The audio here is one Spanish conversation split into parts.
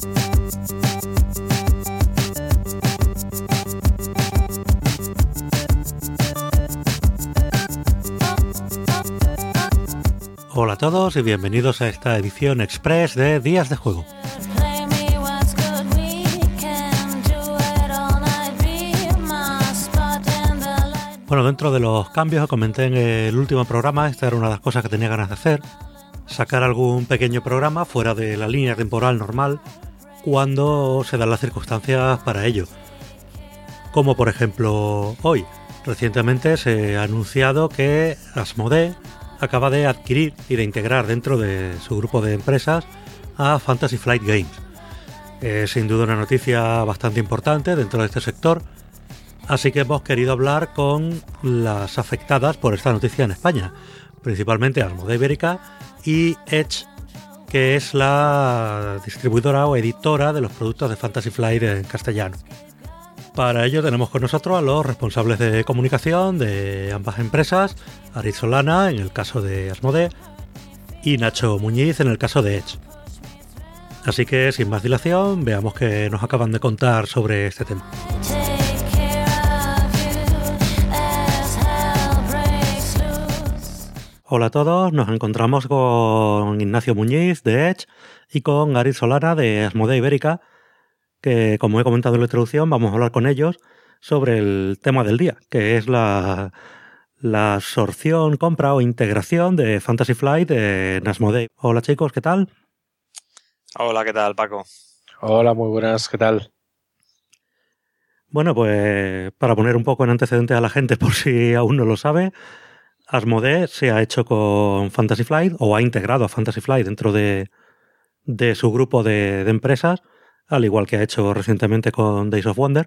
Hola a todos y bienvenidos a esta edición express de Días de Juego. Bueno, dentro de los cambios que comenté en el último programa, esta era una de las cosas que tenía ganas de hacer, sacar algún pequeño programa fuera de la línea temporal normal cuando se dan las circunstancias para ello. Como por ejemplo hoy. Recientemente se ha anunciado que Asmodee acaba de adquirir y de integrar dentro de su grupo de empresas a Fantasy Flight Games. Es sin duda una noticia bastante importante dentro de este sector, así que hemos querido hablar con las afectadas por esta noticia en España, principalmente Asmodee Ibérica y Edge, que es la distribuidora o editora de los productos de Fantasy Flight en castellano. Para ello tenemos con nosotros a los responsables de comunicación de ambas empresas, Aritz Solana en el caso de Asmodee y Nacho Muñiz en el caso de Edge. Así que sin más dilación, veamos qué nos acaban de contar sobre este tema. Hola a todos, nos encontramos con Ignacio Muñiz de Edge y con Aritz Solana de Asmodee Ibérica, que como he comentado en la introducción vamos a hablar con ellos sobre el tema del día, que es la absorción, compra o integración de Fantasy Flight en Asmodee. Hola chicos, ¿qué tal? Hola, ¿qué tal, Paco? Hola, muy buenas, ¿qué tal? Bueno, pues para poner un poco en antecedentes a la gente por si aún no lo sabe, Asmodee se ha hecho con Fantasy Flight o ha integrado a Fantasy Flight dentro de su grupo de empresas, al igual que ha hecho recientemente con Days of Wonder.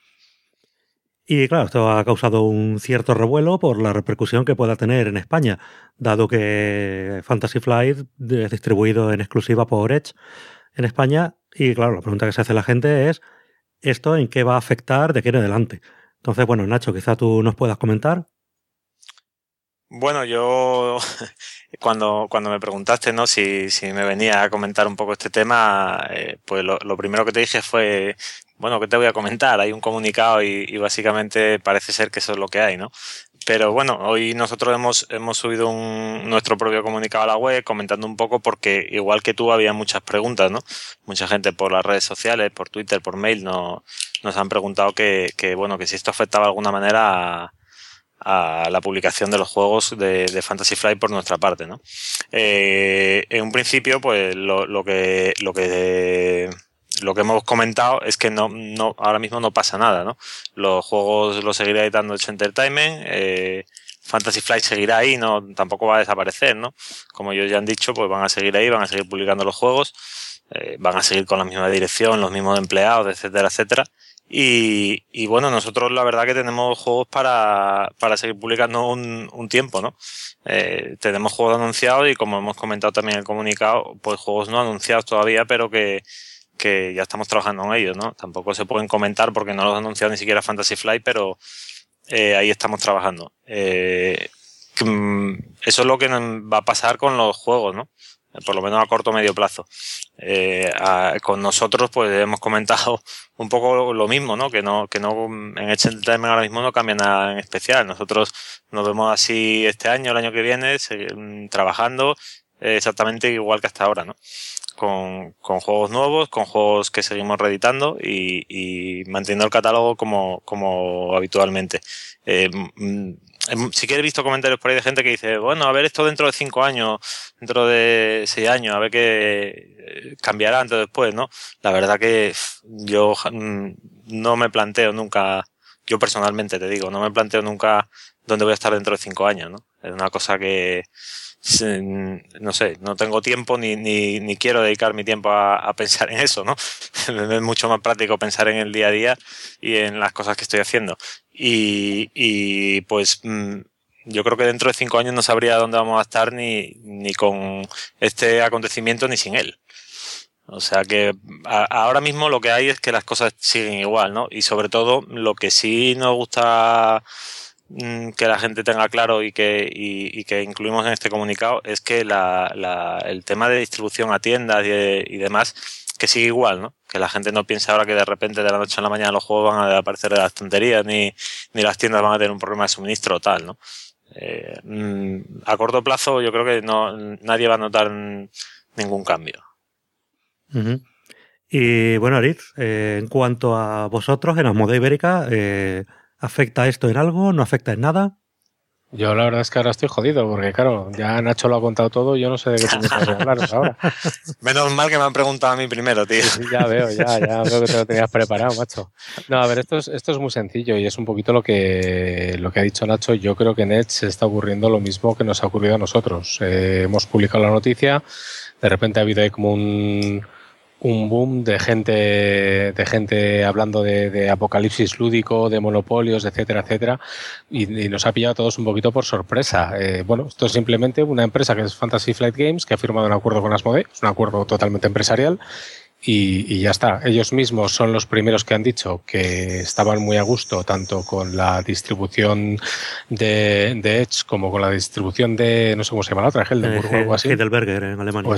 Y claro, esto ha causado un cierto revuelo por la repercusión que pueda tener en España, dado que Fantasy Flight es distribuido en exclusiva por Edge en España. Y claro, la pregunta que se hace la gente es ¿esto en qué va a afectar de aquí en adelante? Entonces, bueno, Nacho, quizá tú nos puedas comentar. Bueno, yo cuando me preguntaste, ¿no? si me venía a comentar un poco este tema, pues lo primero que te dije fue, bueno, ¿qué te voy a comentar? Hay un comunicado y básicamente parece ser que eso es lo que hay, ¿no? Pero bueno, hoy nosotros hemos subido nuestro propio comunicado a la web comentando un poco porque igual que tú había muchas preguntas, ¿no? Mucha gente por las redes sociales, por Twitter, por mail, nos han preguntado que si esto afectaba de alguna manera a la publicación de los juegos de Fantasy Flight por nuestra parte, ¿no? En un principio, pues lo que hemos comentado es que no ahora mismo no pasa nada, ¿no? Los juegos los seguirá editando Edge Entertainment, Fantasy Flight seguirá ahí, tampoco va a desaparecer, ¿no? Como ellos ya han dicho, pues van a seguir ahí, van a seguir publicando los juegos, van a seguir con la misma dirección, los mismos empleados, etcétera, etcétera. Y bueno, nosotros la verdad que tenemos juegos para seguir publicando un tiempo, ¿no? Tenemos juegos anunciados y como hemos comentado también en el comunicado, pues juegos no anunciados todavía, pero que ya estamos trabajando en ellos, ¿no? Tampoco se pueden comentar porque no los ha anunciado ni siquiera Fantasy Flight, pero ahí estamos trabajando. Eso es lo que va a pasar con los juegos, ¿no? Por lo menos a corto o medio plazo. Con nosotros pues hemos comentado un poco lo mismo, ¿no? Que no en Edge Entertainment ahora mismo no cambia nada en especial. Nosotros nos vemos así este año, el año que viene, trabajando exactamente igual que hasta ahora, ¿no? Con juegos nuevos, con juegos que seguimos reeditando y manteniendo el catálogo como habitualmente. Sí que he visto comentarios por ahí de gente que dice, bueno, a ver esto dentro de 5 años, dentro de 6 años, a ver qué cambiará antes o después, ¿no? La verdad que yo no me planteo nunca, yo personalmente te digo, no me planteo nunca dónde voy a estar dentro de 5 años, ¿no? Es una cosa que no sé, no tengo tiempo ni quiero dedicar mi tiempo a pensar en eso, ¿no? Es mucho más práctico pensar en el día a día y en las cosas que estoy haciendo. Y pues yo creo que dentro de 5 años no sabría dónde vamos a estar ni con este acontecimiento ni sin él. O sea que ahora mismo lo que hay es que las cosas siguen igual, ¿no? Y sobre todo lo que sí nos gusta que la gente tenga claro y que incluimos en este comunicado es que el tema de distribución a tiendas y demás, que sigue igual, ¿no? Que la gente no piense ahora que de repente de la noche a la mañana los juegos van a aparecer de las tonterías, ni las tiendas van a tener un problema de suministro o tal, ¿no? A corto plazo yo creo que nadie va a notar ningún cambio. Uh-huh. Y bueno, Aritz, en cuanto a vosotros, en Asmodee Ibérica, ¿afecta esto en algo? ¿No afecta en nada? Yo la verdad es que ahora estoy jodido, porque claro, ya Nacho lo ha contado todo, yo no sé de qué tengo que hablar ahora. Menos mal que me han preguntado a mí primero, tío. Sí, ya veo que te lo tenías preparado, macho. No, a ver, esto es muy sencillo y es un poquito lo que ha dicho Nacho. Yo creo que en Edge se está ocurriendo lo mismo que nos ha ocurrido a nosotros. Hemos publicado la noticia, de repente ha habido ahí como un boom de gente hablando de apocalipsis lúdico, de monopolios, etcétera, etcétera, y nos ha pillado a todos un poquito por sorpresa. Bueno, esto es simplemente una empresa que es Fantasy Flight Games, que ha firmado un acuerdo con Asmodee, es un acuerdo totalmente empresarial, y ya está. Ellos mismos son los primeros que han dicho que estaban muy a gusto tanto con la distribución de Edge como con la distribución de, no sé cómo se llama la otra, Heldenburg o algo así. Heidelberger en Alemania.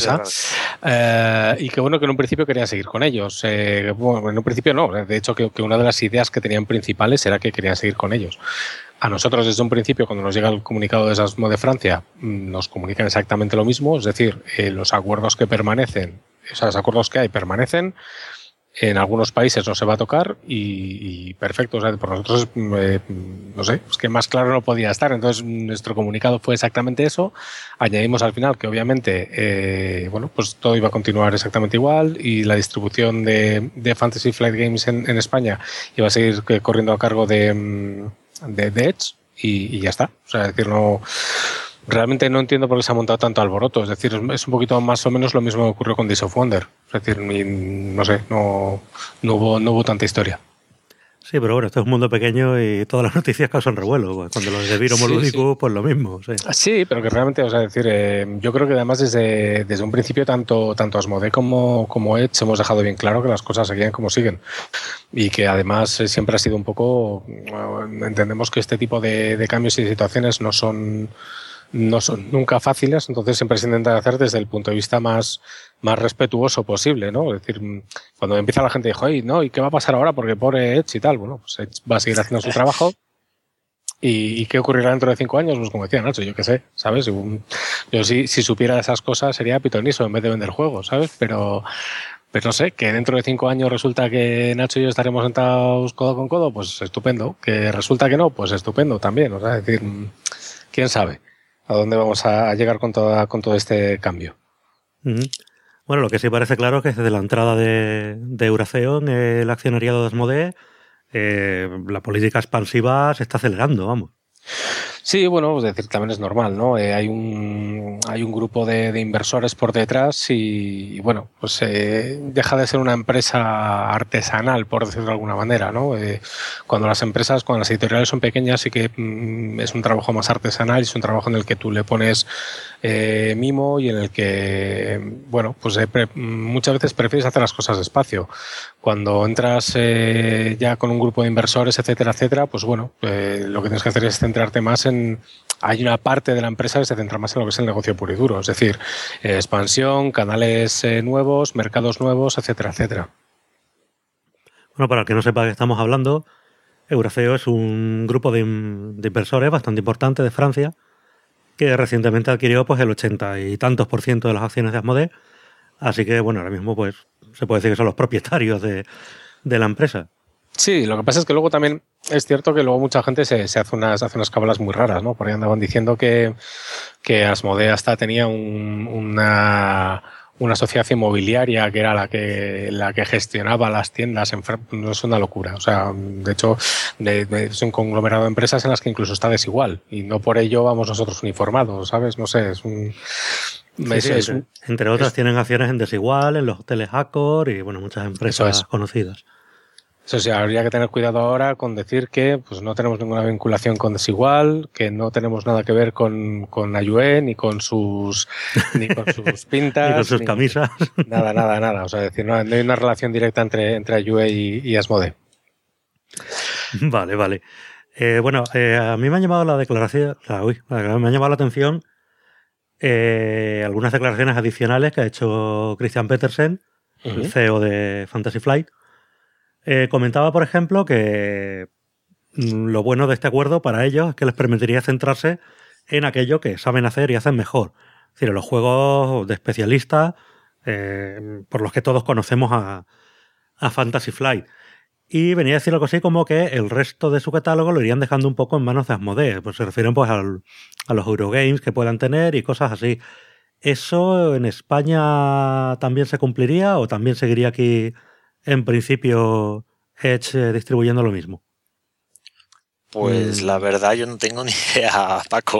Y que bueno, que en un principio querían seguir con ellos. Bueno, en un principio no. De hecho, que una de las ideas que tenían principales era que querían seguir con ellos. A nosotros desde un principio, cuando nos llega el comunicado de Asmodee de Francia, nos comunican exactamente lo mismo, es decir, los acuerdos que permanecen, o sea, los acuerdos que hay permanecen, en algunos países no se va a tocar y perfecto, o sea, por nosotros, no sé, es que más claro no podía estar. Entonces, nuestro comunicado fue exactamente eso. Añadimos al final que obviamente, bueno, pues todo iba a continuar exactamente igual y la distribución de Fantasy Flight Games en España iba a seguir corriendo a cargo de Edge y ya está. O sea, es decir, no, realmente no entiendo por qué se ha montado tanto alboroto. Es decir, es un poquito más o menos lo mismo que ocurrió con Days of Wonder. Es decir, no sé, no hubo tanta historia. Sí, pero bueno, esto es un mundo pequeño y todas las noticias causan revuelo. Cuando los de Viro Molúdico, pues lo mismo. Sí. Sí, pero que realmente, o sea, decir, yo creo que además desde un principio tanto Asmodee como Edge hemos dejado bien claro que las cosas seguían como siguen. Y que además siempre ha sido un poco, entendemos que este tipo de cambios y situaciones no son nunca fáciles, entonces siempre se intenta hacer desde el punto de vista más respetuoso posible, ¿no? Es decir, cuando empieza la gente dijo, ¿no? ¿Y qué va a pasar ahora? Porque pobre Edge y tal, bueno, pues Edge va a seguir haciendo su trabajo. ¿Y qué ocurrirá dentro de 5 años? Pues como decía Nacho, yo qué sé, ¿sabes? Yo si supiera esas cosas sería pitoniso en vez de vender juegos, ¿sabes? Pero no sé, que dentro de 5 años resulta que Nacho y yo estaremos sentados codo con codo, pues estupendo. Que resulta que no, pues estupendo también. O sea, es decir, quién sabe a dónde vamos a llegar con todo este cambio. Uh-huh. Bueno, lo que sí parece claro es que desde la entrada de Euraceon, el accionariado de Asmodee, la política expansiva se está acelerando, vamos. Sí, bueno, es decir, también es normal, ¿no? Hay un grupo de inversores por detrás y bueno, pues deja de ser una empresa artesanal, por decirlo de alguna manera, ¿no? Cuando las editoriales son pequeñas sí que es un trabajo más artesanal y es un trabajo en el que tú le pones mimo y en el que, bueno, pues muchas veces prefieres hacer las cosas despacio. Cuando entras ya con un grupo de inversores, etcétera, etcétera, pues bueno, lo que tienes que hacer es centrarte más hay una parte de la empresa que se centra más en lo que es el negocio puro y duro, es decir, expansión, canales nuevos, mercados nuevos, etcétera, etcétera. Bueno, para el que no sepa de qué estamos hablando, Euraceo es un grupo de inversores bastante importante de Francia que recientemente adquirió pues el 80 y tantos % de las acciones de Asmodee, así que bueno, ahora mismo pues se puede decir que son los propietarios de la empresa. Sí, lo que pasa es que luego también es cierto que luego mucha gente se hace unas cábalas muy raras, ¿no? Por ahí andaban diciendo que Asmodee hasta tenía una sociedad inmobiliaria que era la que gestionaba las tiendas. No es una locura. O sea, de hecho, es un conglomerado de empresas en las que incluso está desigual y no por ello vamos nosotros uniformados, ¿sabes? No sé, es un... Entre otras tienen acciones en Desigual, en los hoteles Accor y bueno, muchas empresas conocidas. Eso sí, habría que tener cuidado ahora con decir que pues no tenemos ninguna vinculación con Desigual, que no tenemos nada que ver con Ayue, ni con sus pintas. Ni con sus camisas. Nada. O sea, decir, no hay una relación directa entre Ayue y Asmodee. Vale. Bueno, a mí me ha llamado me ha llamado la atención algunas declaraciones adicionales que ha hecho Christian Petersen, el CEO de Fantasy Flight, comentaba, por ejemplo, que lo bueno de este acuerdo para ellos es que les permitiría centrarse en aquello que saben hacer y hacen mejor. Es decir, en los juegos de especialistas, por los que todos conocemos a Fantasy Flight. Y venía a decir algo así como que el resto de su catálogo lo irían dejando un poco en manos de Asmodee. Pues se refieren pues a los Eurogames que puedan tener y cosas así. ¿Eso en España también se cumpliría o también seguiría aquí, en principio, Edge distribuyendo lo mismo? Pues la verdad yo no tengo ni idea, Paco.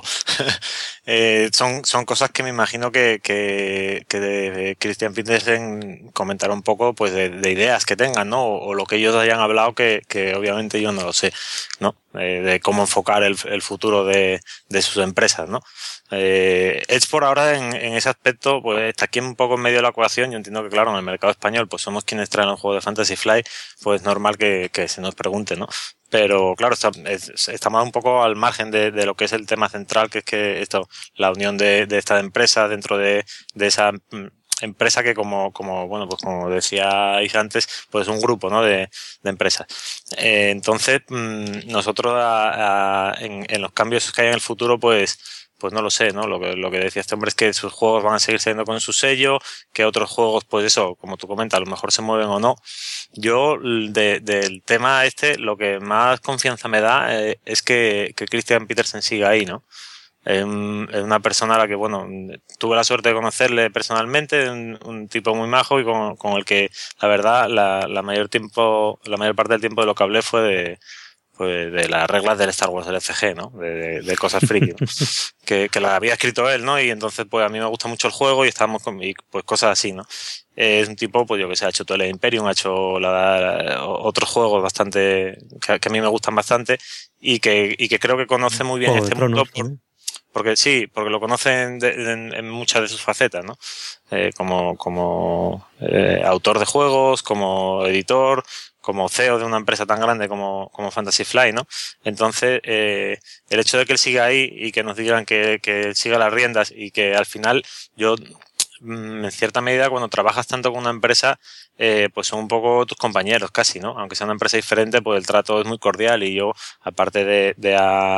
Son cosas que me imagino que Christian Petersen comentará un poco pues de ideas que tengan, ¿no? O lo que ellos hayan hablado que obviamente yo no lo sé, ¿no? De cómo enfocar el futuro de sus empresas, ¿no? Edge por ahora en ese aspecto pues está aquí un poco en medio de la ecuación. Yo entiendo que claro, en el mercado español pues somos quienes traen el juego de Fantasy Flight, pues es normal que se nos pregunte, ¿no? Pero claro, está más un poco al margen de lo que es el tema central, que es que la unión de estas empresas dentro de esa empresa que como bueno, pues como decíais antes, pues es un grupo, ¿no? de empresas. Entonces, nosotros en los cambios que hay en el futuro, pues no lo sé, ¿no? Lo que decía este hombre es que sus juegos van a seguir siendo con su sello, que otros juegos, pues eso, como tú comentas, a lo mejor se mueven o no. Yo, del tema lo que más confianza me da es que Christian Petersen siga ahí, ¿no? Es una persona a la que, bueno, tuve la suerte de conocerle personalmente, un tipo muy majo y con el que, la verdad, la mayor parte del tiempo de lo que hablé fue de las reglas del Star Wars LCG, ¿no? De cosas friki, ¿no? que las había escrito él, ¿no? Y entonces, pues a mí me gusta mucho el juego y estábamos pues cosas así, ¿no? Es un tipo, pues yo que sé, ha hecho Twilight Imperium, ha hecho otros juegos bastante, que a mí me gustan bastante y que creo que conoce muy bien este mundo porque lo conocen en muchas de sus facetas, ¿no? Como autor de juegos, como editor, como CEO de una empresa tan grande como Fantasy Flight, ¿no? Entonces, el hecho de que él siga ahí y que nos digan que él siga las riendas y que al final yo, en cierta medida, cuando trabajas tanto con una empresa, pues son un poco tus compañeros casi, ¿no? Aunque sea una empresa diferente, pues el trato es muy cordial y yo, aparte de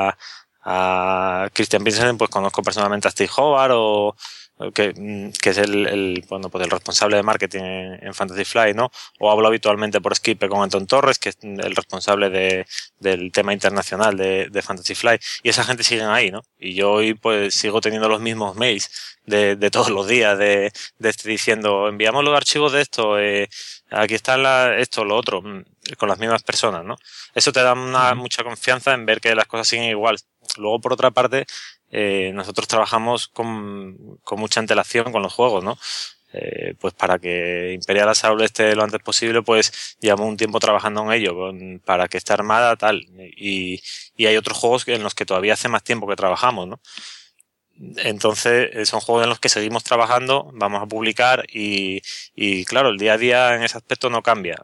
a Christian Petersen, pues conozco personalmente a Steve Howard que es bueno, pues el responsable de marketing en Fantasy Flight, ¿no? O hablo habitualmente por Skype con Anton Torres, que es el responsable del tema internacional de Fantasy Flight, y esa gente sigue ahí, ¿no? Y yo hoy pues sigo teniendo los mismos mails de todos los días diciendo, enviamos los archivos de esto, aquí está esto, lo otro, con las mismas personas, ¿no? Eso te da mucha confianza en ver que las cosas siguen igual. Luego, por otra parte, nosotros trabajamos con mucha antelación con los juegos, ¿no? Pues para que Imperial Assault esté lo antes posible, pues llevamos un tiempo trabajando en ello, para que esté armada, tal. Y hay otros juegos en los que todavía hace más tiempo que trabajamos, ¿no? Entonces, son juegos en los que seguimos trabajando, vamos a publicar y claro, el día a día en ese aspecto no cambia.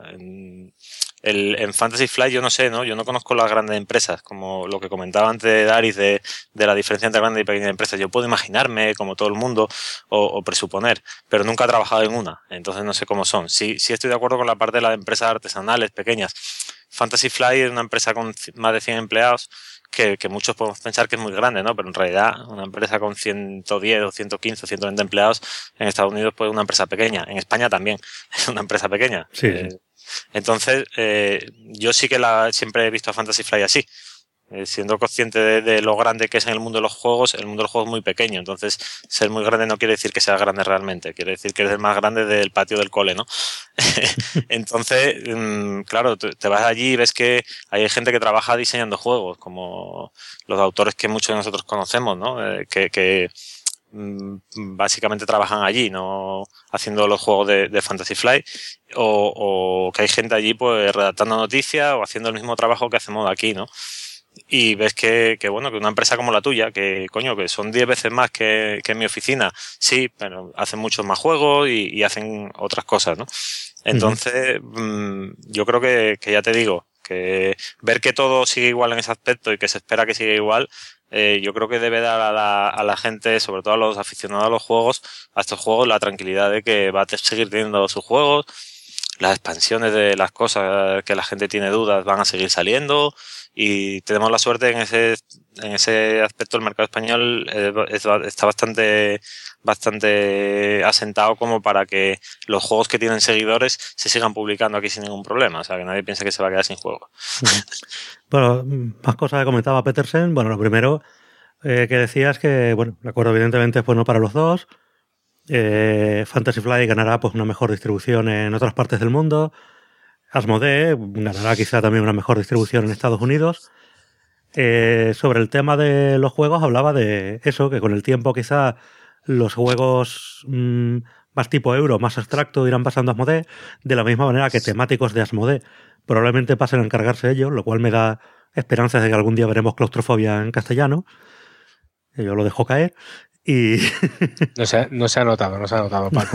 En Fantasy Flight yo no sé, ¿no? Yo no conozco las grandes empresas, como lo que comentaba antes de Daris de la diferencia entre grandes y pequeñas empresas. Yo puedo imaginarme, como todo el mundo, o presuponer, pero nunca he trabajado en una, entonces no sé cómo son. Sí estoy de acuerdo con la parte de las empresas artesanales, pequeñas. Fantasy Flight es una empresa con más de 100 empleados, que muchos podemos pensar que es muy grande, ¿no? Pero en realidad una empresa con 110 o 115 o 120 empleados en Estados Unidos pues es una empresa pequeña. En España también es una empresa pequeña. Sí. Entonces, yo sí que siempre he visto a Fantasy Flight así. Siendo consciente de lo grande que es en el mundo de los juegos es muy pequeño. Entonces, ser muy grande no quiere decir que sea grande realmente. Quiere decir que eres el más grande del patio del cole, ¿no? Entonces, claro, te vas allí y ves que hay gente que trabaja diseñando juegos, como los autores que muchos de nosotros conocemos, ¿no? Que básicamente trabajan allí, no haciendo los juegos de Fantasy Flight, o que hay gente allí pues redactando noticias o haciendo el mismo trabajo que hacemos aquí, ¿no? Y ves que bueno, que una empresa como la tuya, que son 10 veces más que en mi oficina, sí, pero hacen muchos más juegos y hacen otras cosas, ¿no? Entonces, yo creo que ya te digo, porque ver que todo sigue igual en ese aspecto y que se espera que siga igual, yo creo que debe dar a la gente, sobre todo a los aficionados a los juegos, a estos juegos, la tranquilidad de que va a seguir teniendo sus juegos, las expansiones de las cosas que la gente tiene dudas van a seguir saliendo, y tenemos la suerte en ese aspecto. El mercado español está bastante asentado como para que los juegos que tienen seguidores se sigan publicando aquí sin ningún problema, o sea, que nadie piense que se va a quedar sin juego. Bueno, más cosas que comentaba Petersen. Bueno, lo primero que decía es que, bueno, el acuerdo evidentemente es bueno para los dos. Fantasy Flight ganará pues una mejor distribución en otras partes del mundo. Asmodee ganará quizá también una mejor distribución en Estados Unidos. Sobre el tema de los juegos hablaba de eso, que con el tiempo quizá los juegos más tipo euro, más abstracto, irán pasando a Asmodee, de la misma manera que temáticos de Asmodee probablemente pasen a encargarse ellos, lo cual me da esperanzas de que algún día veremos Claustrofobia en castellano. Yo lo dejo caer. Y No se ha notado, Paco.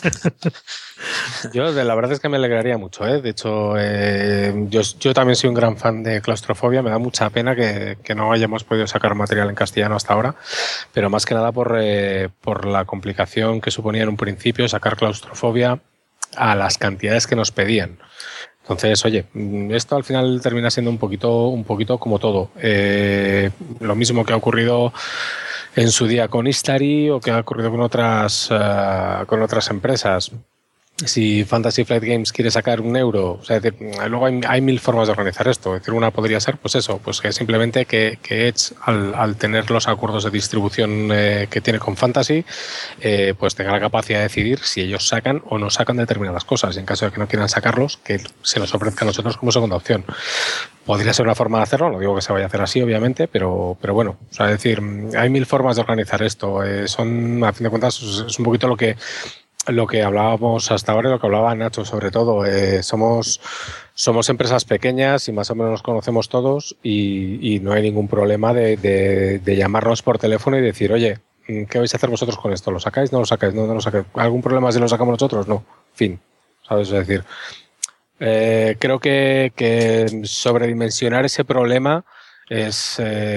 Yo la verdad es que me alegraría mucho, ¿eh? De hecho, yo también soy un gran fan de Claustrofobia. Me da mucha pena que no hayamos podido sacar material en castellano hasta ahora, pero más que nada por la complicación que suponía en un principio sacar Claustrofobia a las cantidades que nos pedían. Entonces, oye, esto al final termina siendo un poquito como todo. Lo mismo que ha ocurrido en su día con Istari o que ha ocurrido con otras empresas. Si Fantasy Flight Games quiere sacar €1, o sea, es decir, luego hay mil formas de organizar esto. Es decir, una podría ser, pues eso, pues que simplemente que Edge, al tener los acuerdos de distribución que tiene con Fantasy, pues tenga la capacidad de decidir si ellos sacan o no sacan determinadas cosas. Y en caso de que no quieran sacarlos, que se nos ofrezca a nosotros como segunda opción. Podría ser una forma de hacerlo, no digo que se vaya a hacer así, obviamente, pero bueno, o sea, es decir, hay mil formas de organizar esto. Son, a fin de cuentas, es un poquito lo que hablábamos hasta ahora y lo que hablaba Nacho sobre todo. Somos empresas pequeñas y más o menos nos conocemos todos y no hay ningún problema de llamarnos por teléfono y decir, oye, ¿qué vais a hacer vosotros con esto? ¿Lo sacáis? ¿No lo sacáis? No lo sacáis. ¿Algún problema si lo sacamos nosotros? No. Fin. ¿Sabes? Es decir, creo que sobredimensionar ese problema es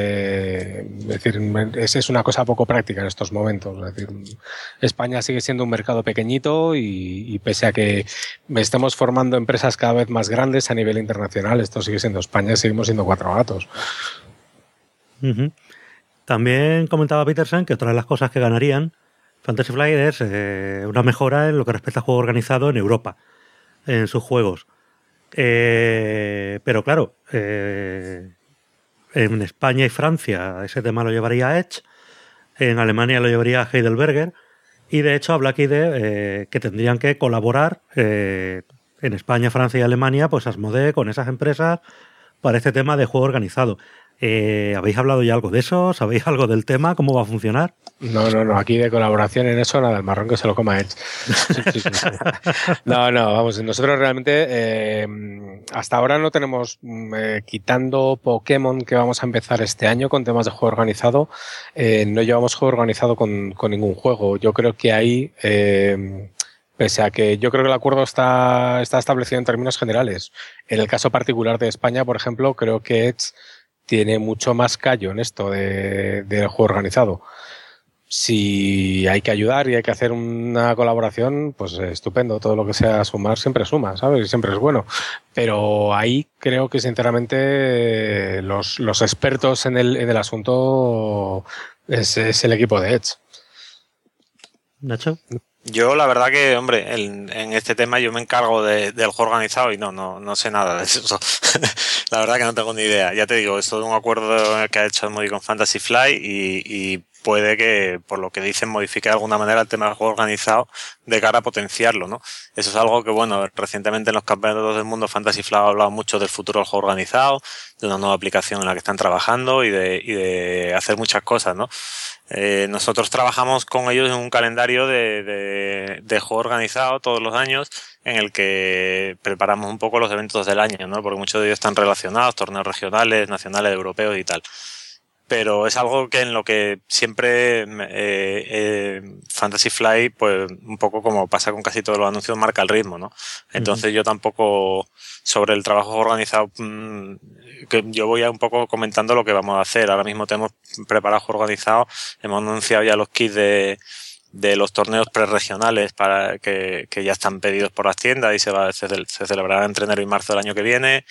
una cosa poco práctica en estos momentos. Es decir, España sigue siendo un mercado pequeñito y pese a que estemos formando empresas cada vez más grandes a nivel internacional, esto sigue siendo España, seguimos siendo 4 gatos. Uh-huh. También comentaba Petersen que otra de las cosas que ganarían Fantasy Flight es una mejora en lo que respecta a juego organizado en Europa, en sus juegos. Pero claro, en España y Francia ese tema lo llevaría Edge, en Alemania lo llevaría Heidelberger, y de hecho habla aquí de que tendrían que colaborar en España, Francia y Alemania, pues Asmodee con esas empresas para este tema de juego organizado. ¿Habéis hablado ya algo de eso? ¿Sabéis algo del tema? ¿Cómo va a funcionar? No, aquí de colaboración en eso nada, el marrón que se lo coma Edge. Sí. No, vamos, nosotros realmente hasta ahora no tenemos, quitando Pokémon que vamos a empezar este año con temas de juego organizado, no llevamos juego organizado con ningún juego. Yo creo que ahí, pese a que yo creo que el acuerdo está establecido en términos generales. En el caso particular de España, por ejemplo, creo que Edge tiene mucho más callo en esto del juego organizado. Si hay que ayudar y hay que hacer una colaboración, pues estupendo. Todo lo que sea sumar siempre suma, ¿sabes? Y siempre es bueno. Pero ahí creo que sinceramente los expertos en el asunto es el equipo de Edge. ¿Nacho? Yo la verdad que, hombre, en este tema yo me encargo del juego organizado y no sé nada de eso. La verdad que no tengo ni idea. Ya te digo, esto es un acuerdo que ha hecho Asmodee con Fantasy Flight y puede que, por lo que dicen, modifique de alguna manera el tema del juego organizado de cara a potenciarlo, ¿no? Eso es algo que, bueno, recientemente en los campeonatos del mundo Fantasy Flight ha hablado mucho del futuro del juego organizado, de una nueva aplicación en la que están trabajando y de hacer muchas cosas, ¿no? Nosotros trabajamos con ellos en un calendario de juego organizado todos los años en el que preparamos un poco los eventos del año, ¿no? Porque muchos de ellos están relacionados, torneos regionales, nacionales, europeos y tal. pero es algo que en lo que siempre Fantasy Flight, pues un poco como pasa con casi todos los anuncios, marca el ritmo, ¿no? Entonces yo tampoco, sobre el trabajo organizado, que yo voy a un poco comentando lo que vamos a hacer. Ahora mismo tenemos preparado juego organizado, hemos anunciado ya los kits de los torneos preregionales para que ya están pedidos por las tiendas y se celebrará entre enero y marzo del año que viene.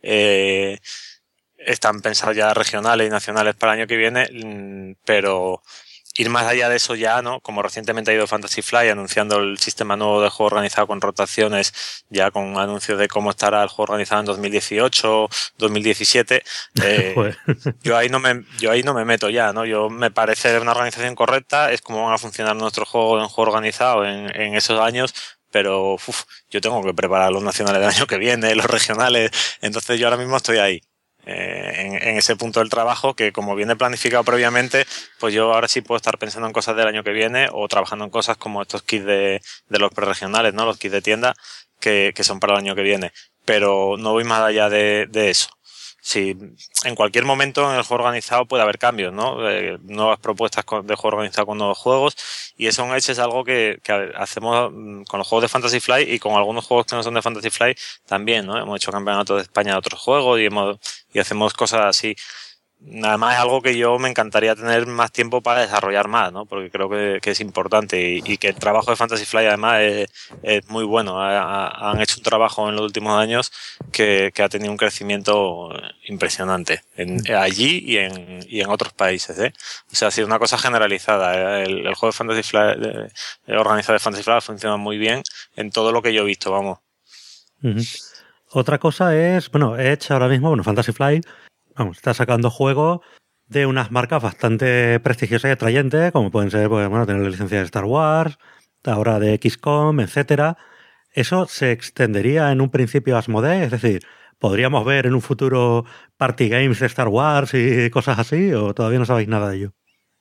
Están pensados ya regionales y nacionales para el año que viene, pero ir más allá de eso ya, ¿no? Como recientemente ha ido Fantasy Flight anunciando el sistema nuevo de juego organizado con rotaciones, ya con anuncios de cómo estará el juego organizado en 2018, 2017, yo ahí no me meto ya, ¿no? Yo me parece una organización correcta, es como van a funcionar nuestros juegos en juego organizado en esos años, pero yo tengo que preparar los nacionales del año que viene, los regionales, entonces yo ahora mismo estoy ahí. En ese punto del trabajo que, como viene planificado previamente, pues yo ahora sí puedo estar pensando en cosas del año que viene o trabajando en cosas como estos kits de los preregionales, ¿no? Los kits de tienda que son para el año que viene, pero no voy más allá de eso. Sí, en cualquier momento en el juego organizado puede haber cambios, ¿no? Nuevas propuestas de juego organizado con nuevos juegos, y eso en Edge es algo que hacemos con los juegos de Fantasy Flight y con algunos juegos que no son de Fantasy Flight también, ¿no? Hemos hecho campeonatos de España de otros juegos y hacemos cosas así. Además es algo que yo me encantaría tener más tiempo para desarrollar más, ¿no? Porque creo que es importante y que el trabajo de Fantasy Flight además es muy bueno. Han hecho un trabajo en los últimos años que ha tenido un crecimiento impresionante allí y en otros países, ¿eh? O sea, ha sido una cosa generalizada. El juego de Fantasy Flight, organizado de Fantasy Flight, funciona muy bien en todo lo que yo he visto, vamos. Otra cosa es, Edge ahora mismo, Fantasy Flight, está sacando juegos de unas marcas bastante prestigiosas y atrayentes, como pueden ser, tener la licencia de Star Wars, ahora de XCOM, etcétera. ¿Eso se extendería en un principio a Asmodee? Es decir, ¿podríamos ver en un futuro party games de Star Wars y cosas así? ¿O todavía no sabéis nada de ello?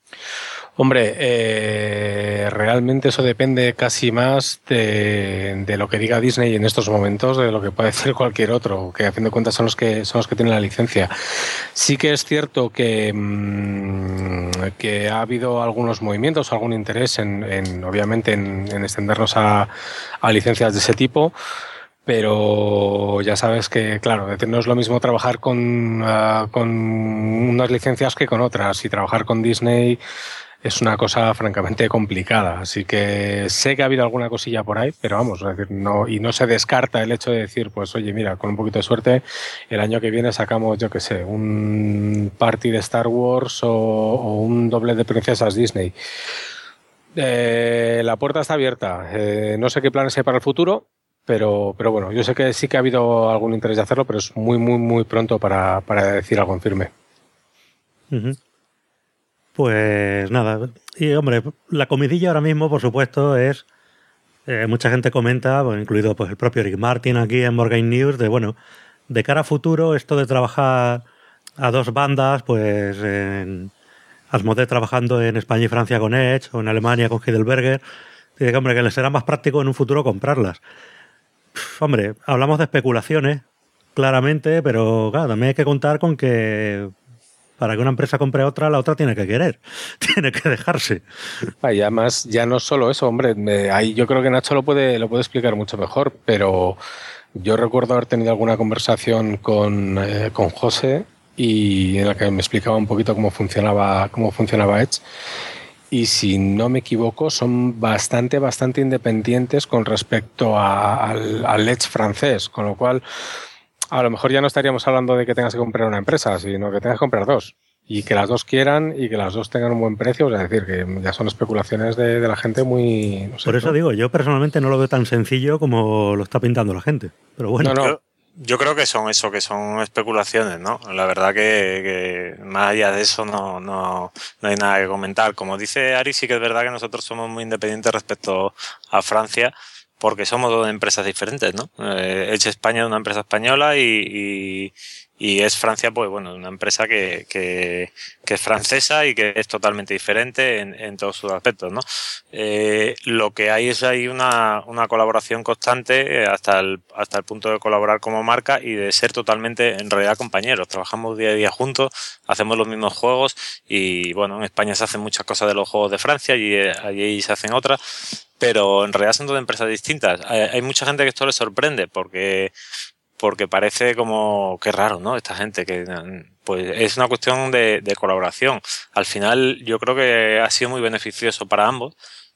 Hombre, realmente eso depende casi más de lo que diga Disney en estos momentos, de lo que puede decir cualquier otro, que a fin de cuentas son los que tienen la licencia. Sí que es cierto que ha habido algunos movimientos, algún interés obviamente en extendernos a licencias de ese tipo. Pero ya sabes que, claro, no es lo mismo trabajar con unas licencias que con otras, y trabajar con Disney es una cosa francamente complicada. Así que sé que ha habido alguna cosilla por ahí, pero vamos, es decir, no se descarta el hecho de decir, pues oye, mira, con un poquito de suerte, el año que viene sacamos, yo qué sé, un party de Star Wars o un doble de princesas Disney. La puerta está abierta. No sé qué planes hay para el futuro. Pero bueno, yo sé que sí que ha habido algún interés de hacerlo, pero es muy, muy, muy pronto para decir algo en firme. Pues nada, y hombre, la comidilla ahora mismo, por supuesto, es... mucha gente comenta, incluido el propio Rick Martin aquí en Board Game News, de cara a futuro, esto de trabajar a dos bandas, pues en Asmodee trabajando en España y Francia con Edge, o en Alemania con Heidelberger, dice que les será más práctico en un futuro comprarlas. Hombre, hablamos de especulaciones, claramente, pero claro, también hay que contar con que para que una empresa compre otra, la otra tiene que querer, tiene que dejarse. Y además, ya no solo eso, hombre, ahí yo creo que Nacho lo puede explicar mucho mejor, pero yo recuerdo haber tenido alguna conversación con José, y en la que me explicaba un poquito cómo funcionaba Edge. Y si no me equivoco, son bastante independientes con respecto al Edge francés, con lo cual a lo mejor ya no estaríamos hablando de que tengas que comprar una empresa, sino que tengas que comprar dos, y que las dos quieran y que las dos tengan un buen precio. Es decir, que ya son especulaciones de la gente muy... No sé, por eso ¿no? digo, yo personalmente no lo veo tan sencilyo como lo está pintando la gente, pero bueno. No. Yo creo que son especulaciones, ¿no? La verdad que más allá de eso no hay nada que comentar. Como dice Ari, sí que es verdad que nosotros somos muy independientes respecto a Francia, porque somos dos empresas diferentes, ¿no? Edge España es una empresa española y y es Francia, pues bueno, una empresa que es francesa y que es totalmente diferente en todos sus aspectos, ¿no? Lo que hay es una colaboración constante hasta el punto de colaborar como marca y de ser totalmente, en realidad, compañeros. Trabajamos día a día juntos, hacemos los mismos juegos y, bueno, en España se hacen muchas cosas de los juegos de Francia y allí se hacen otras, pero en realidad son dos empresas distintas. Hay mucha gente que esto les sorprende porque parece como que raro, ¿no? Esta gente que pues es una cuestión de colaboración. Al final yo creo que ha sido muy beneficioso para ambos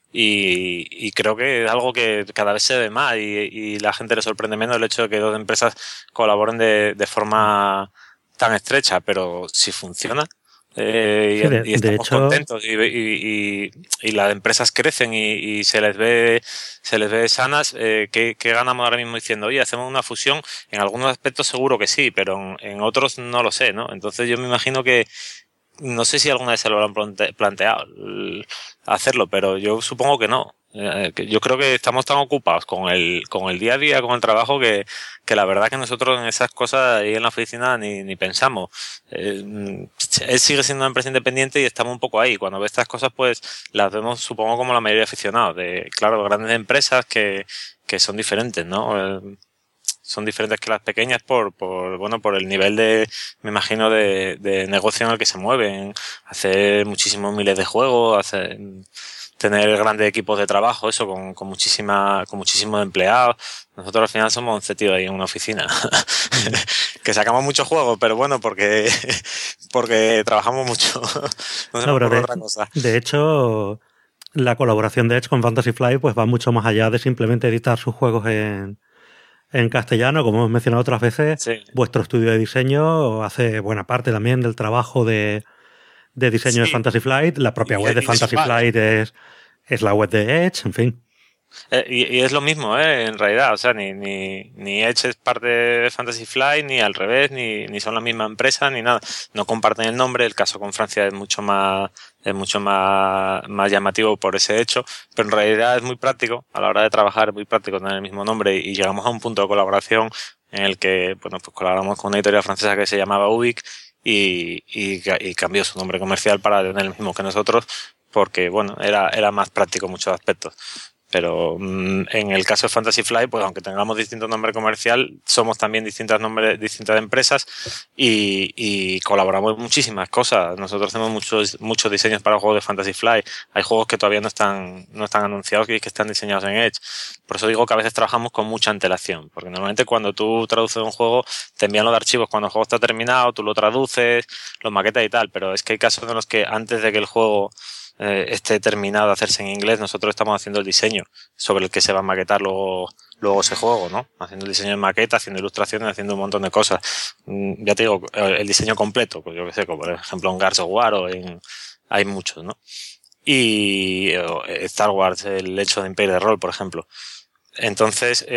y creo que es algo que cada vez se ve más y la gente le sorprende menos el hecho de que dos empresas colaboren de forma tan estrecha, pero si funciona. Sí, Y de estamos hecho, contentos y las empresas crecen y se les ve sanas. ¿Qué ganamos ahora mismo diciendo, oye, hacemos una fusión? En algunos aspectos seguro que sí, pero en otros no lo sé, ¿no? Entonces yo me imagino que no sé si alguna vez se lo habrán planteado hacerlo, pero yo supongo que no. Que yo creo que estamos tan ocupados con el día a día, con el trabajo, que la verdad que nosotros en esas cosas ahí en la oficina ni pensamos. Él sigue siendo una empresa independiente y estamos un poco ahí. Cuando ve estas cosas, pues las vemos, supongo, como la mayoría de aficionados. Claro, grandes empresas que son diferentes, ¿no? Son diferentes que las pequeñas por el nivel me imagino, de negocio en el que se mueven. Hacer muchísimos miles de juegos, tener grandes equipos de trabajo, eso, con muchísimos empleados. Nosotros al final somos 11 tíos ahí en una oficina. Que sacamos muchos juegos, pero bueno, porque trabajamos mucho. No se me ocurre otra cosa. De hecho, la colaboración de Edge con Fantasy Flight pues va mucho más allá de simplemente editar sus juegos en castellano. Como hemos mencionado otras veces, sí. Vuestro estudio de diseño hace buena parte también del trabajo de diseño de Fantasy Flight. La propia web de Fantasy Flight es la web de Edge, en fin. Y es lo mismo, en realidad. O sea, ni Edge es parte de Fantasy Flight, ni al revés, ni son la misma empresa, ni nada. No comparten el nombre. El caso con Francia es mucho más llamativo por ese hecho, pero en realidad es muy práctico. A la hora de trabajar es muy práctico tener el mismo nombre y llegamos a un punto de colaboración en el que, bueno, pues colaboramos con una editorial francesa que se llamaba Ubik y cambió su nombre comercial para tener el mismo que nosotros, porque, bueno, era más práctico en muchos aspectos. Pero en el caso de Fantasy Flight, pues aunque tengamos distinto nombre comercial, somos también distintas empresas y colaboramos en muchísimas cosas. Nosotros hacemos muchos diseños para juegos de Fantasy Flight. Hay juegos que todavía no están anunciados y que están diseñados en Edge. Por eso digo que a veces trabajamos con mucha antelación, porque normalmente cuando tú traduces un juego te envían los archivos cuando el juego está terminado, tú lo traduces, lo maquetas y tal, pero es que hay casos en los que antes de que el juego esté terminado de hacerse en inglés, nosotros estamos haciendo el diseño sobre el que se va a maquetar luego ese juego, ¿no? Haciendo el diseño en maqueta, haciendo ilustraciones, haciendo un montón de cosas. Ya te digo, el diseño completo, pues yo que sé, como por ejemplo en Gears of War hay muchos, ¿no? Y Star Wars, el hecho de Empire Roll, por ejemplo. Entonces,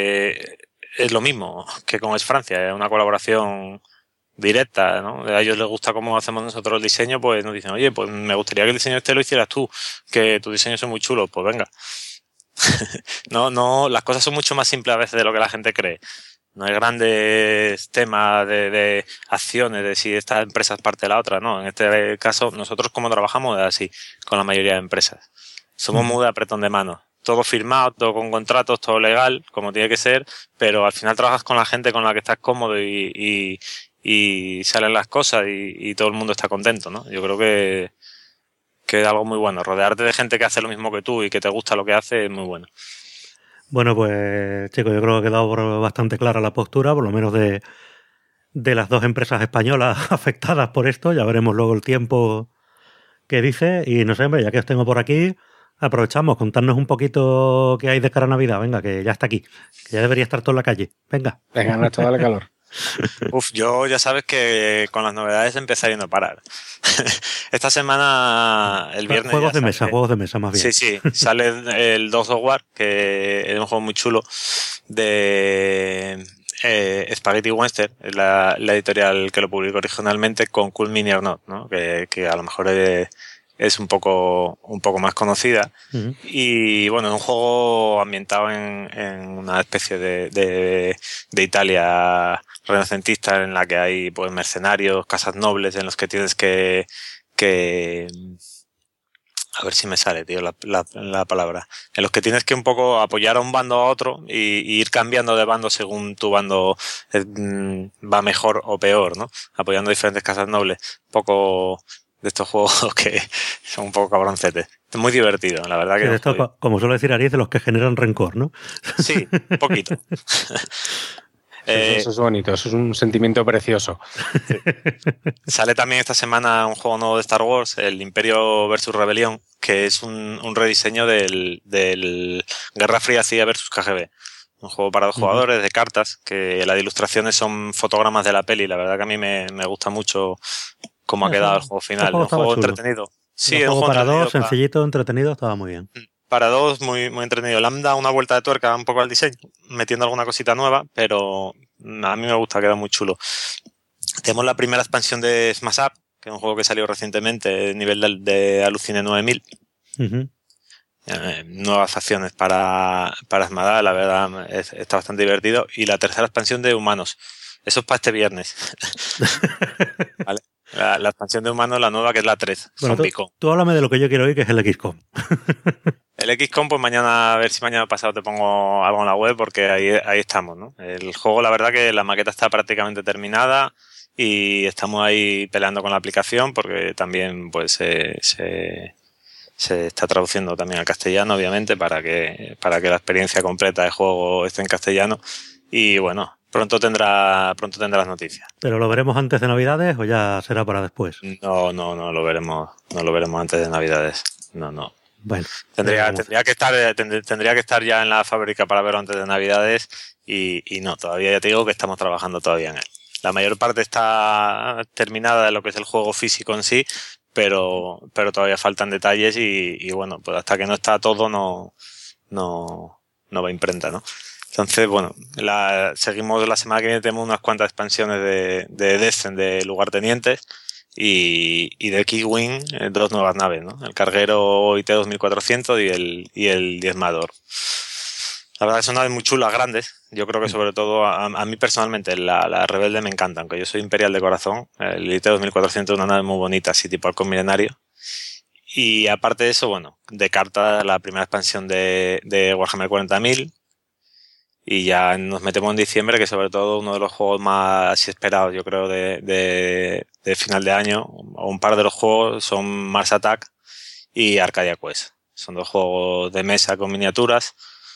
es lo mismo que con Es Francia, es una colaboración directa, ¿no? A ellos les gusta cómo hacemos nosotros el diseño, pues nos dicen, oye, pues me gustaría que el diseño lo hicieras tú, que tus diseños son muy chulos, pues venga. No, las cosas son mucho más simples a veces de lo que la gente cree. No hay grandes temas de acciones, de si esta empresa es parte de la otra, no. En este caso, nosotros como trabajamos es así, con la mayoría de empresas. Somos muy de apretón de mano. Todo firmado, todo con contratos, todo legal, como tiene que ser, pero al final trabajas con la gente con la que estás cómodo y salen las cosas y todo el mundo está contento, ¿no? Yo creo que es algo muy bueno. Rodearte de gente que hace lo mismo que tú y que te gusta lo que hace es muy bueno. Bueno, pues chicos, yo creo que ha quedado bastante clara la postura, por lo menos de las dos empresas españolas afectadas por esto. Ya veremos luego el tiempo que dice. Y no sé, hombre, ya que os tengo por aquí, aprovechamos, contarnos un poquito qué hay de cara a Navidad. Venga, que ya está aquí, que ya debería estar todo en la calle. Venga. Venga, Nacho, dale calor. Yo ya sabes que con las novedades empezaría a no parar. Esta semana, el viernes. Juegos de mesa más bien. Sí, sale el Dogs of War, que es un juego muy chulo de Spaghetti Western, la editorial que lo publicó originalmente, con Cool Mini or Not, ¿no? Que a lo mejor es es un poco más conocida. Uh-huh. Y bueno, es un juego ambientado en una especie de Italia renacentista, en la que hay pues mercenarios, casas nobles, en los que tienes que a ver si me sale, tío, la palabra. En los que tienes que un poco apoyar a un bando a otro y ir cambiando de bando según tu bando va mejor o peor, ¿no? Apoyando diferentes casas nobles. Un poco de estos juegos que son un poco cabroncetes. Es muy divertido, la verdad que... Sí, esto, como suele decir Ariz, de los que generan rencor, ¿no? Sí, un poquito. Eso es bonito, eso es un sentimiento precioso. Sí. Sale también esta semana un juego nuevo de Star Wars, el Imperio vs. Rebelión, que es un rediseño del Guerra Fría CIA vs. KGB. Un juego para 2 jugadores de cartas, que las ilustraciones son fotogramas de la peli. La verdad que a mí me gusta mucho cómo ha quedado el juego final. Un juego entretenido. Sí, es un juego para 2, sencillito, entretenido, estaba muy bien. Para 2, muy, muy entretenido. Le han dado una vuelta de tuerca un poco al diseño, metiendo alguna cosita nueva, pero a mí me gusta, queda muy chulo. Tenemos la primera expansión de Smash Up, que es un juego que salió recientemente, nivel de Alucine 9000. Uh-huh. Nuevas acciones para Smash Up, la verdad está bastante divertido. Y la tercera expansión de Humanos. Eso es para este viernes. ¿Vale? La expansión de Humanos, la nueva, que es la 3. Bueno, tú háblame de lo que yo quiero oír, que es el XCOM. El XCOM, pues mañana, a ver si mañana pasado te pongo algo en la web, porque ahí estamos, ¿no? El juego, la verdad que la maqueta está prácticamente terminada y estamos ahí peleando con la aplicación, porque también pues se está traduciendo también al castellano, obviamente, para que la experiencia completa de juego esté en castellano. Y bueno, pronto tendrás noticias. ¿Pero lo veremos antes de Navidades o ya será para después? No lo veremos antes de Navidades. No. Bueno, tendría que estar ya en la fábrica para verlo antes de Navidades y no, todavía ya te digo que estamos trabajando todavía en él. La mayor parte está terminada de lo que es el juego físico en sí, pero todavía faltan detalles y bueno, pues hasta que no está todo no va a imprenta, ¿no? Entonces, bueno, seguimos la semana que viene, tenemos unas cuantas expansiones de Descent, de lugartenientes, y de X-Wing, 2 nuevas naves, ¿no? El carguero IT-2400 y el diezmador. La verdad que son naves muy chulas, grandes. Yo creo que sobre todo a mí personalmente la Rebelde me encanta, aunque yo soy imperial de corazón. El IT-2400 es una nave muy bonita, así tipo halcón milenario. Y aparte de eso, bueno, de carta la primera expansión de Warhammer 40.000. Y ya nos metemos en diciembre, que sobre todo uno de los juegos más esperados, yo creo, de final de año, o un par de los juegos son Mars Attack y Arcadia Quest. Son 2 juegos de mesa con miniaturas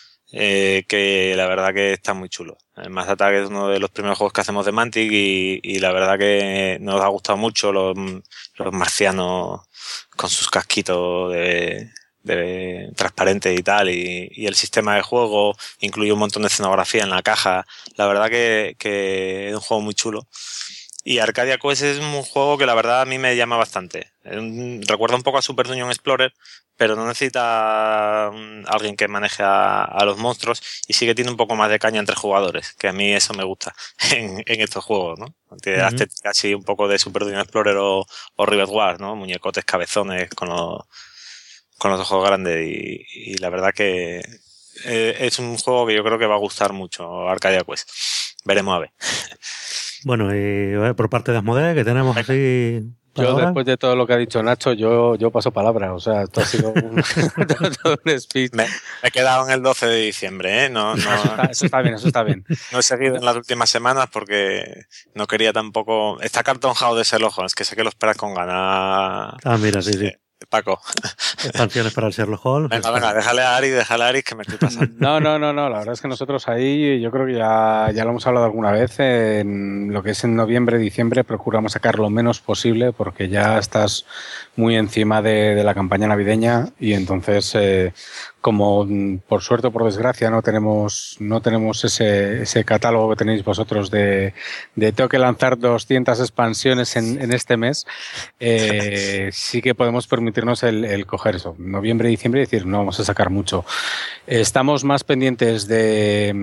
que la verdad que están muy chulos. El Mars Attack es uno de los primeros juegos que hacemos de Mantic y la verdad que nos ha gustado mucho los marcianos con sus casquitos de transparente y tal, y el sistema de juego incluye un montón de escenografía en la caja. La verdad que es un juego muy chulo. Y Arcadia Quest es un juego que la verdad a mí me llama bastante. Recuerda un poco a Super Dungeon Explorer, pero no necesita alguien que maneje a los monstruos, y sí que tiene un poco más de caña entre jugadores, que a mí eso me gusta en estos juegos, ¿no? Tiene la estética así un poco de Super Dungeon Explorer o Rivet Wars, ¿no? Muñecotes cabezones con los ojos grandes, y la verdad que es un juego que yo creo que va a gustar mucho, Arcadia Quest. Veremos a ver. Bueno, y por parte de Asmodee, que tenemos así... Yo ahora, después de todo lo que ha dicho Nacho, yo paso palabra. O sea, esto ha sido todo un speech. Me he quedado en el 12 de diciembre, ¿eh? No, eso está bien. No he seguido en las últimas semanas porque no quería tampoco... Está cartonjado de Sherlock Holmes, que sé que lo esperas con ganas. Ah, mira, sí. Paco. Expansiones para el Sherlock Holmes. Venga, déjale a Aris que me estoy pasando. No, la verdad es que nosotros ahí, yo creo que ya lo hemos hablado alguna vez, en lo que es en noviembre, diciembre, procuramos sacar lo menos posible porque ya estás muy encima de la campaña navideña, y entonces como por suerte o por desgracia no tenemos ese catálogo que tenéis vosotros de tengo que lanzar 200 expansiones en este mes, sí que podemos permitirnos el coger eso, noviembre, diciembre, y decir, no vamos a sacar mucho. Estamos más pendientes de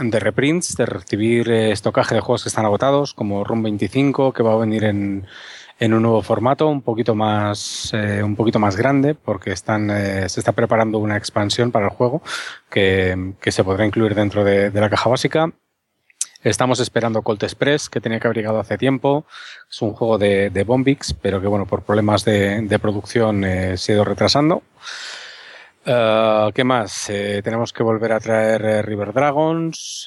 reprints, de recibir estocaje de juegos que están agotados, como Room 25, que va a venir en en un nuevo formato, un poquito más grande, porque se está preparando una expansión para el juego que se podrá incluir dentro de la caja básica. Estamos esperando Colt Express, que tenía que haber llegado hace tiempo. Es un juego de Bombix, pero que bueno, por problemas de producción se ha ido retrasando. ¿Qué más? Tenemos que volver a traer River Dragons.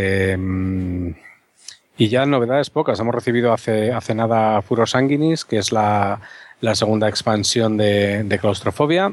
Y ya novedades pocas. Hemos recibido hace nada Furor Sanguinis, que es la segunda expansión de Claustrofobia.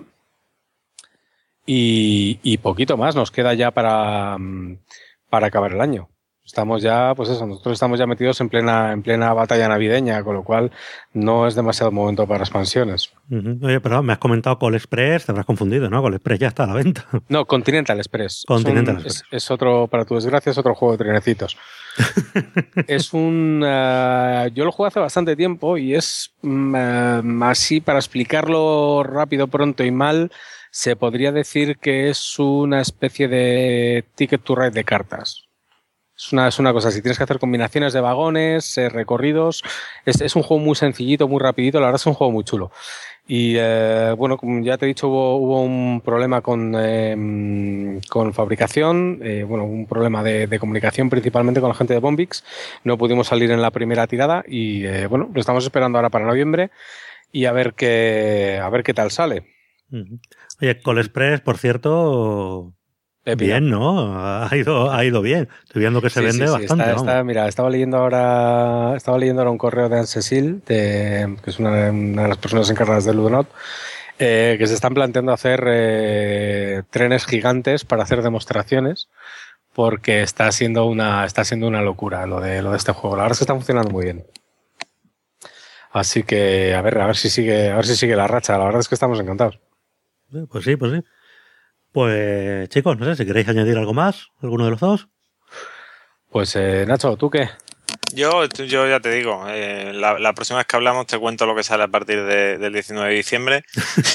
Y poquito más nos queda ya para acabar el año. Estamos ya, pues eso, nosotros estamos ya metidos en plena batalla navideña, con lo cual no es demasiado momento para expansiones. Oye, pero me has comentado Colt Express, te habrás confundido, ¿no? Colt Express ya está a la venta. No, Continental Express. Continental Express. Es otro, para tu desgracia, es otro juego de trenecitos. Es un... yo lo jugué hace bastante tiempo y es así, para explicarlo rápido, pronto y mal, se podría decir que es una especie de Ticket to Ride de cartas. Es una cosa así, tienes que hacer combinaciones de vagones, recorridos. Es un juego muy sencillito, muy rapidito, la verdad es un juego muy chulo. Y bueno, como ya te he dicho, hubo un problema con fabricación, bueno, un problema de comunicación principalmente con la gente de Bombix. No pudimos salir en la primera tirada y bueno, lo estamos esperando ahora para noviembre y a ver qué tal sale. Oye, Colt Express, por cierto... Bien, ¿no? Ha ido bien. Estoy viendo que se vende bastante. Mira, estaba leyendo ahora un correo de Anne-Cécile, que es una de las personas encargadas de Ludonaut, que se están planteando hacer trenes gigantes para hacer demostraciones, porque está siendo una locura lo de este juego. La verdad es que está funcionando muy bien. Así que a ver si sigue la racha. La verdad es que estamos encantados. Pues sí. Pues chicos, no sé si queréis añadir algo más, alguno de los dos. Pues Nacho, ¿tú qué? Yo ya te digo, la próxima vez que hablamos te cuento lo que sale a partir del 19 de diciembre.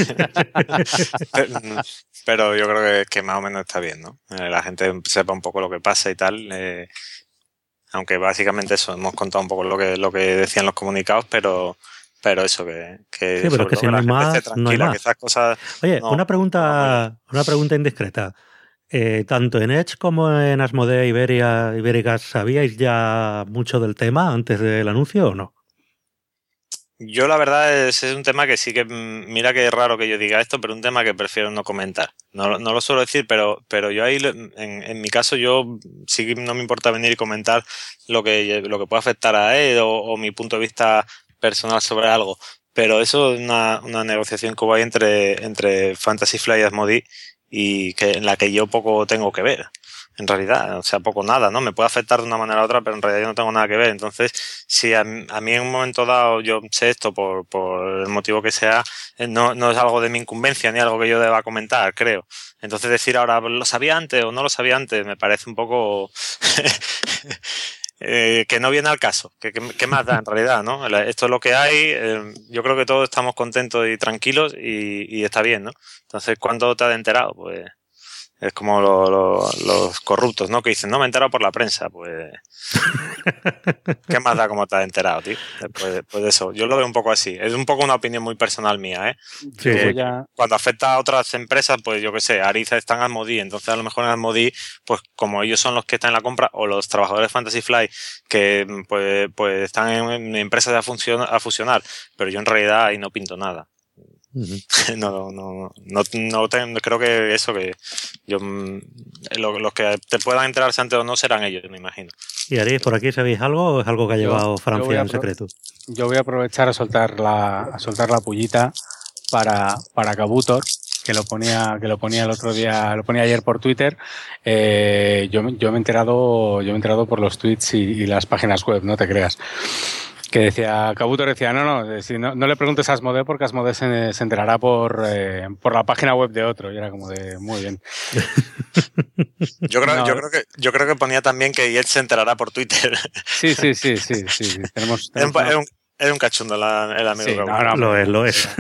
Pero yo creo que más o menos está bien, ¿no? La gente sepa un poco lo que pasa y tal. Aunque básicamente eso, hemos contado un poco lo que decían los comunicados, pero eso que sí, pero es que si no hay más, no hay más. Que esas cosas, oye, una pregunta indiscreta. Tanto en Edge como en Asmodee Ibéricas, ¿sabíais ya mucho del tema antes del anuncio o no? Yo la verdad es un tema que sí que, mira que es raro que yo diga esto, pero un tema que prefiero no comentar. No lo suelo decir, pero yo ahí, en mi caso, yo sí que no me importa venir y comentar lo que puede afectar a él o mi punto de vista personal sobre algo, pero eso es una negociación que hay entre Fantasy Flight y Asmodee y en la que yo poco tengo que ver, en realidad, o sea, poco nada, ¿no? Me puede afectar de una manera u otra, pero en realidad yo no tengo nada que ver. Entonces, si a mí en un momento dado yo sé esto por el motivo que sea, no es algo de mi incumbencia ni algo que yo deba comentar, creo. Entonces decir ahora, ¿lo sabía antes o no lo sabía antes? Me parece un poco... que no viene al caso, que más da en realidad, ¿no? Esto es lo que hay, yo creo que todos estamos contentos y tranquilos y está bien, ¿no? Entonces, ¿cuándo te has enterado? Pues es como los corruptos, ¿no? Que dicen, no, me he enterado por la prensa, pues... ¿Qué más da cómo te has enterado, tío? Pues eso, yo lo veo un poco así. Es un poco una opinión muy personal mía, ¿eh? Sí, cuando afecta a otras empresas, pues yo qué sé, Ariza está en Asmodee, entonces a lo mejor en Asmodee, pues como ellos son los que están en la compra, o los trabajadores de Fantasy Flight, que pues están en empresas a fusionar, pero yo en realidad ahí no pinto nada. No creo que eso que yo los que te puedan enterarse antes o no serán ellos, me imagino. ¿Y Aris, por aquí sabéis algo o es algo que ha llevado Francia en secreto? Yo voy a aprovechar a soltar la pullita para Kabutor, que lo ponía el otro día, lo ponía ayer por Twitter. Yo me he enterado por los tweets y las páginas web, no te creas. Que decía, Kabutor decía, no le preguntes a Asmodee porque Asmodee se enterará por la página web de otro. Y era como de, muy bien. Yo creo que ponía también que él se enterará por Twitter. Sí. Tenemos es Es un cachondo el amigo Sí, Raúl. Lo es.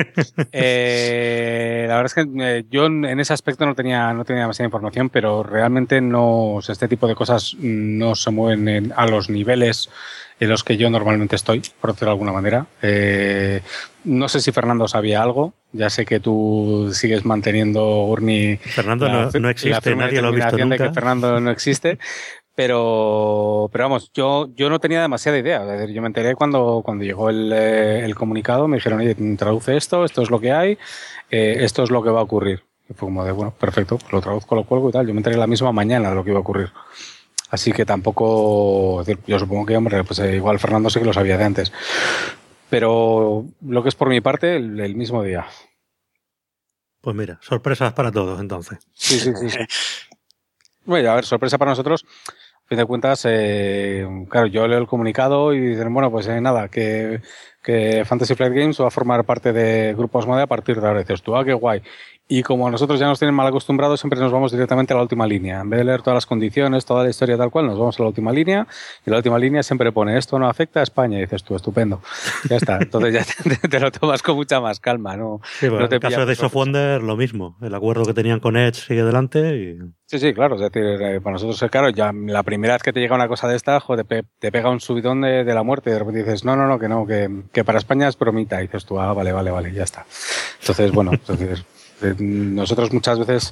La verdad es que yo en ese aspecto no tenía demasiada información, pero realmente no, o sea, este tipo de cosas no se mueven a los niveles en los que yo normalmente estoy, por decirlo de alguna manera. No sé si Fernando sabía algo. Ya sé que tú sigues manteniendo, Urni, Fernando no existe, nadie lo ha visto nunca. De que Fernando no existe. Pero vamos, yo no tenía demasiada idea. Es decir, yo me enteré cuando llegó el comunicado, me dijeron, oye, traduce esto es lo que hay, esto es lo que va a ocurrir. Y fue como de, bueno, perfecto, pues lo traduzco, lo cuelgo y tal. Yo me enteré la misma mañana de lo que iba a ocurrir. Así que tampoco, yo supongo que, hombre, pues igual Fernando sí que lo sabía de antes. Pero lo que es por mi parte, el mismo día. Pues mira, sorpresas para todos entonces. Sí. Bueno, a ver, sorpresa para nosotros. A fin de cuentas, claro, yo leo el comunicado y dicen, bueno, pues nada, que Fantasy Flight Games va a formar parte de Grupo Asmodee a partir de ahora. Dices tú, qué guay. Y como a nosotros ya nos tienen mal acostumbrados, siempre nos vamos directamente a la última línea. En vez de leer todas las condiciones, toda la historia tal cual, nos vamos a la última línea y la última línea siempre pone esto no afecta a España. Y dices tú, estupendo. Ya está. Entonces ya te lo tomas con mucha más calma, ¿no? Sí, bueno, no te en el caso de Days of Wonder, lo mismo. El acuerdo que tenían con Edge sigue adelante y... Sí, claro. Es decir, para nosotros, claro, ya la primera vez que te llega una cosa de esta, joder, te pega un subidón de la muerte y de repente dices, no, que para España es bromita. Y dices tú, vale, ya está. Entonces, bueno, entonces... Nosotros muchas veces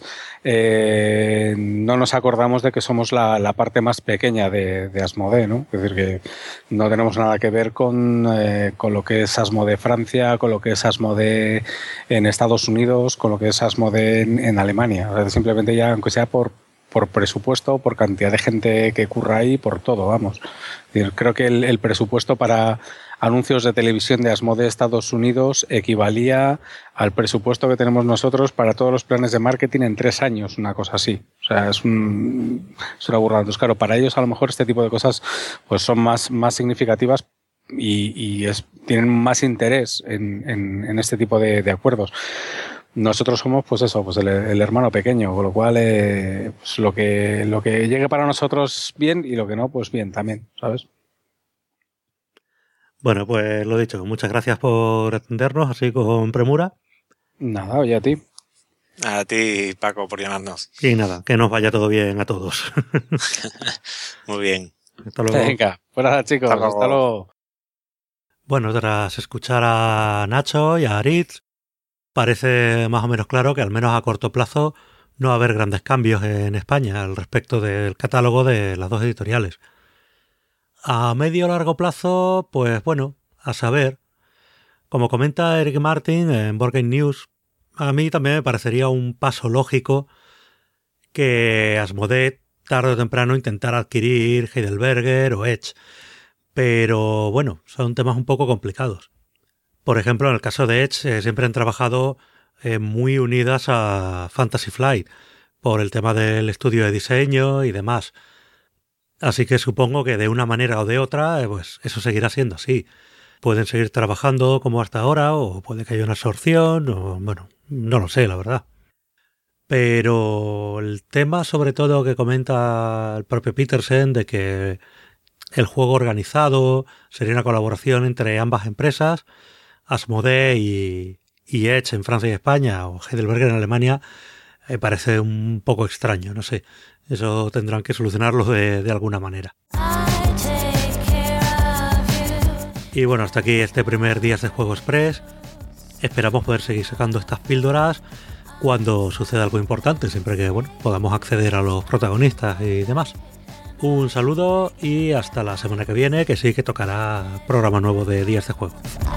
no nos acordamos de que somos la parte más pequeña de Asmodee, ¿no? Es decir, que no tenemos nada que ver con lo que es Asmodee Francia, con lo que es Asmodee en Estados Unidos, con lo que es Asmodee en Alemania. O sea, simplemente ya, aunque sea por presupuesto, por cantidad de gente que curra ahí, por todo, vamos. Es decir, creo que el presupuesto para anuncios de televisión de Asmodee Estados Unidos equivalía al presupuesto que tenemos nosotros para todos los planes de marketing en 3 años, una cosa así. O sea, es una burrada. Entonces, claro, para ellos a lo mejor este tipo de cosas pues son más significativas y tienen más interés en este tipo de acuerdos. Nosotros somos, pues eso, pues el hermano pequeño, con lo cual pues lo que llegue para nosotros bien y lo que no, pues bien también, ¿sabes? Bueno, pues lo dicho, muchas gracias por atendernos así con premura. Nada, oye, a ti. A ti, Paco, por llamarnos. Y nada, que nos vaya todo bien a todos. Muy bien. Hasta luego. Venga, pues nada, chicos, hasta luego. Bueno, tras escuchar a Nacho y a Aritz, parece más o menos claro que al menos a corto plazo no va a haber grandes cambios en España al respecto del catálogo de las dos editoriales. A medio o largo plazo, pues bueno, a saber. Como comenta Eric Martin en Board Game News, a mí también me parecería un paso lógico que Asmodee tarde o temprano intentara adquirir Heidelberger o Edge. Pero bueno, son temas un poco complicados. Por ejemplo, en el caso de Edge siempre han trabajado muy unidas a Fantasy Flight por el tema del estudio de diseño y demás. Así que supongo que de una manera o de otra, pues eso seguirá siendo así. Pueden seguir trabajando como hasta ahora, o puede que haya una absorción, o bueno, no lo sé, la verdad. Pero el tema sobre todo que comenta el propio Petersen de que el juego organizado sería una colaboración entre ambas empresas, Asmodee y Edge en Francia y España, o Heidelberger en Alemania, me parece un poco extraño, no sé. Eso tendrán que solucionarlo de alguna manera. Y bueno, hasta aquí este primer Días de Juego Express. Esperamos poder seguir sacando estas píldoras cuando suceda algo importante, siempre que bueno, podamos acceder a los protagonistas y demás. Un saludo y hasta la semana que viene, que sí que tocará programa nuevo de Días de Juego.